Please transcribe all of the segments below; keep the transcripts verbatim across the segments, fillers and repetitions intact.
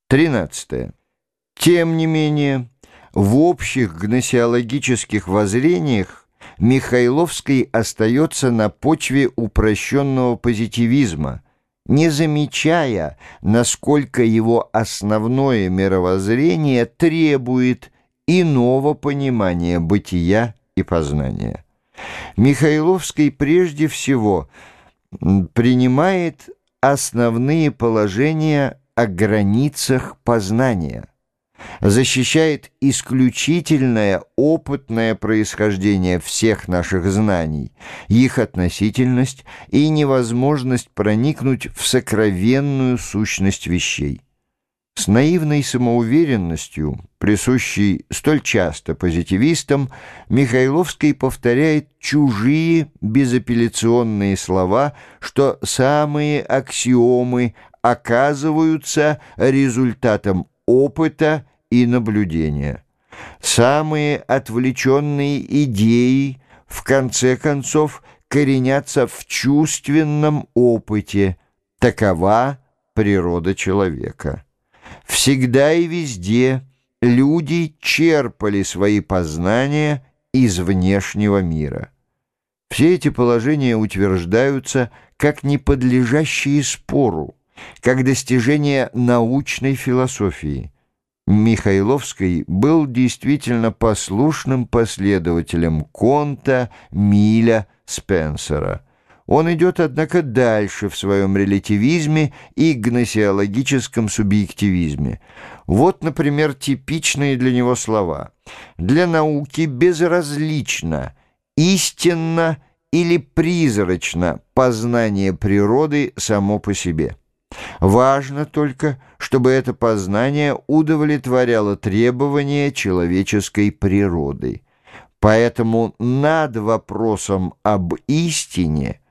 тринадцатое. Тем не менее, в общих гносеологических воззрениях Михайловский остается на почве упрощенного позитивизма, не замечая, насколько его основное мировоззрение требует иного понимания бытия и познания. Михайловский прежде всего принимает основные положения о границах познания, защищает исключительное опытное происхождение всех наших знаний, их относительность и невозможность проникнуть в сокровенную сущность вещей. С наивной самоуверенностью, присущей столь часто позитивистам, Михайловский повторяет чужие безапелляционные слова, что самые аксиомы оказываются результатом опыта и наблюдения. Самые отвлеченные идеи, в конце концов, коренятся в чувственном опыте. Такова природа человека. Всегда и везде люди черпали свои познания из внешнего мира. Все эти положения утверждаются как неподлежащие спору, как достижение научной философии. Михайловский был действительно послушным последователем Конта, Милля, Спенсера. Он идет, однако, дальше в своем релятивизме и гносеологическом субъективизме. Вот, например, типичные для него слова. «Для науки безразлично, истинно или призрачно познание природы само по себе. Важно только, чтобы это познание удовлетворяло требования человеческой природы. Поэтому над вопросом об истине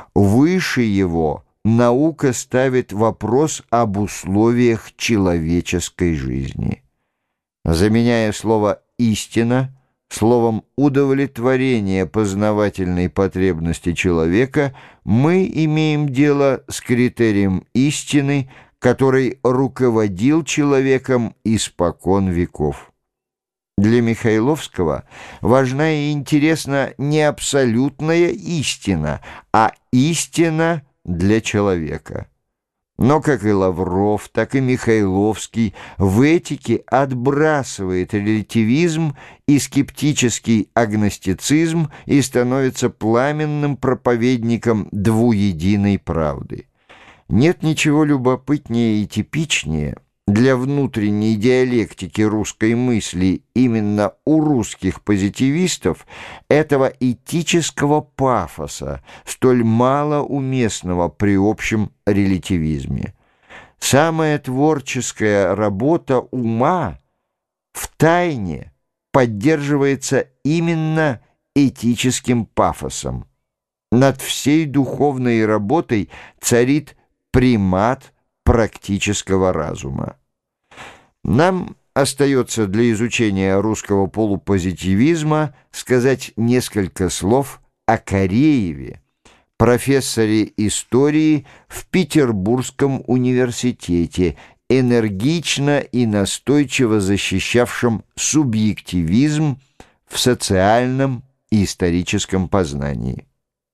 выше его наука ставит вопрос об условиях человеческой жизни». Заменяя слово «истина» словом «удовлетворение познавательной потребности человека», мы имеем дело с критерием истины, который руководил человеком испокон веков. Для Михайловского важна и интересна не абсолютная истина, а истина для человека. Но как и Лавров, так и Михайловский в этике отбрасывает релятивизм и скептический агностицизм и становится пламенным проповедником двуединой правды. Нет ничего любопытнее и типичнее для внутренней диалектики русской мысли именно у русских позитивистов этого этического пафоса, столь малоуместного при общем релятивизме. Самая творческая работа ума втайне поддерживается именно этическим пафосом. Над всей духовной работой царит примат практического разума. Нам остается для изучения русского полупозитивизма сказать несколько слов о Корееве, профессоре истории в Петербургском университете, энергично и настойчиво защищавшем субъективизм в социальном и историческом познании.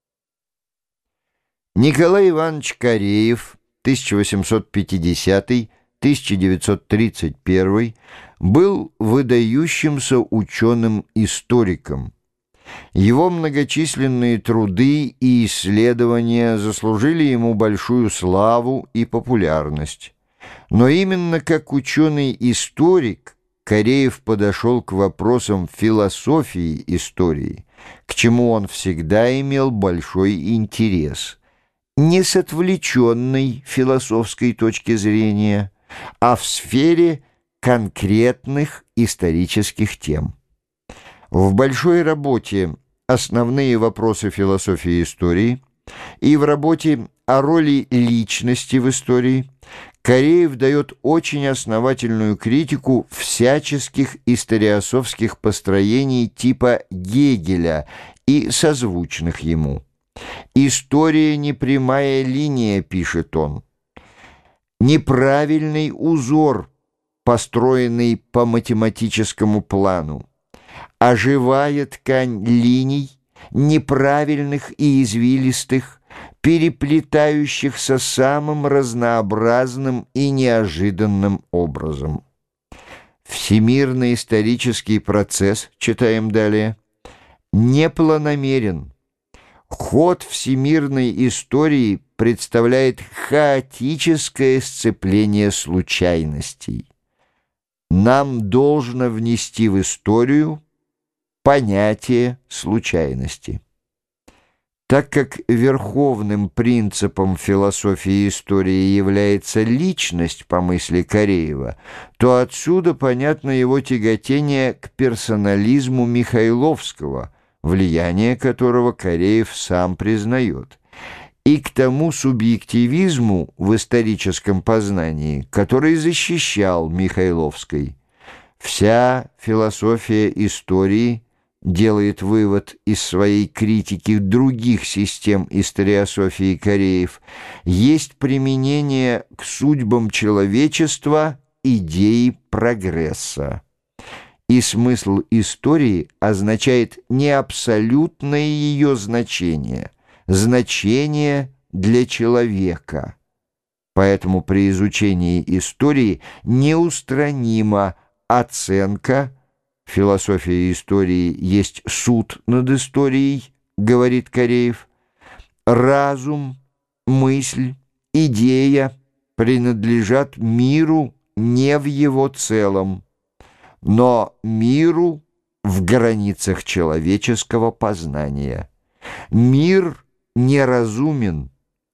Николай Иванович Кореев тысяча восемьсот пятидесятый — тысяча девятьсот тридцать первый был выдающимся ученым-историком. Его многочисленные труды и исследования заслужили ему большую славу и популярность. Но именно как ученый-историк Кореев подошел к вопросам философии истории, к чему он всегда имел большой интерес. Не с отвлеченной философской точки зрения, а в сфере конкретных исторических тем. В большой работе «Основные вопросы философии истории» и в работе о роли личности в истории Кореев дает очень основательную критику всяческих историософских построений типа Гегеля и созвучных ему. «История не прямая линия», — пишет он. «Неправильный узор построенный по математическому плану, а живая ткань линий, неправильных и извилистых, переплетающихся самым разнообразным и неожиданным образом. Всемирный исторический процесс, читаем далее, непланомерен. Ход всемирной истории представляет хаотическое сцепление случайностей. Нам должно внести в историю понятие случайности. Так как верховным принципом философии истории является личность по мысли Кореева, то отсюда понятно его тяготение к персонализму Михайловского, влияние которого Кореев сам признает, и к тому субъективизму в историческом познании, который защищал Михайловский. Вся философия истории делает вывод из своей критики других систем историософии Кореев, есть применение к судьбам человечества идеи прогресса. И смысл истории означает не абсолютное ее значение, значение для человека. Поэтому при изучении истории неустранима оценка. Философия истории есть суд над историей, говорит Кореев. Разум, мысль, идея принадлежат миру не в его целом, но миру в границах человеческого познания. Мир неразумен,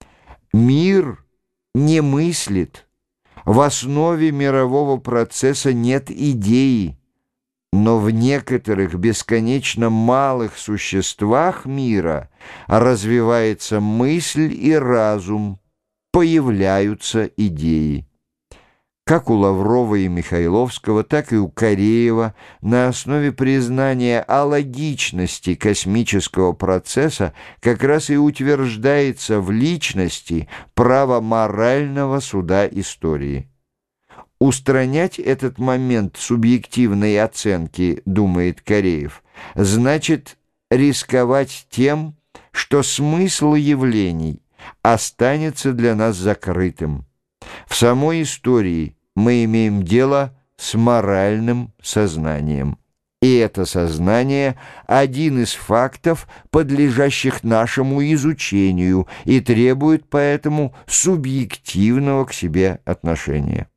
мир не мыслит, в основе мирового процесса нет идеи, но в некоторых бесконечно малых существах мира развивается мысль и разум, появляются идеи. Как у Лаврова и Михайловского, так и у Кореева на основе признания о логичности космического процесса как раз и утверждается в личности право морального суда истории. Устранять этот момент субъективной оценки, думает Кореев, значит рисковать тем, что смысл явлений останется для нас закрытым. В самой истории мы имеем дело с моральным сознанием. И это сознание – один из фактов, подлежащих нашему изучению, и требует поэтому субъективного к себе отношения.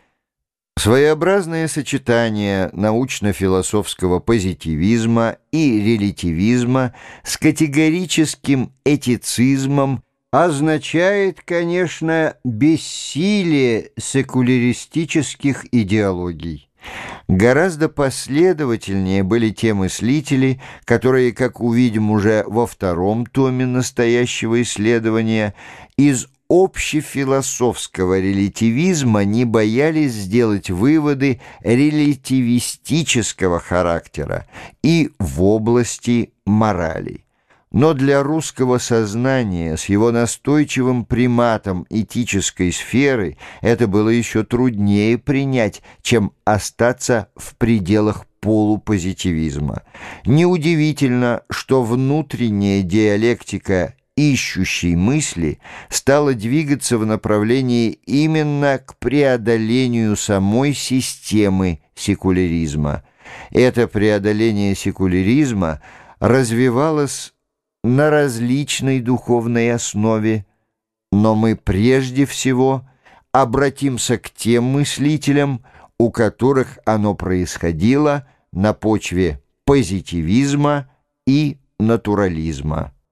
Своеобразное сочетание научно-философского позитивизма и релятивизма с категорическим этицизмом означает, конечно, бессилие секуляристических идеологий. Гораздо последовательнее были те мыслители, которые, как увидим уже во втором томе настоящего исследования, из общефилософского релятивизма не боялись сделать выводы релятивистического характера и в области морали. Но для русского сознания с его настойчивым приматом этической сферы это было еще труднее принять, чем остаться в пределах полупозитивизма. Неудивительно, что внутренняя диалектика ищущей мысли стала двигаться в направлении именно к преодолению самой системы секуляризма. Это преодоление секуляризма развивалось на различной духовной основе, но мы прежде всего обратимся к тем мыслителям, у которых оно происходило на почве позитивизма и натурализма.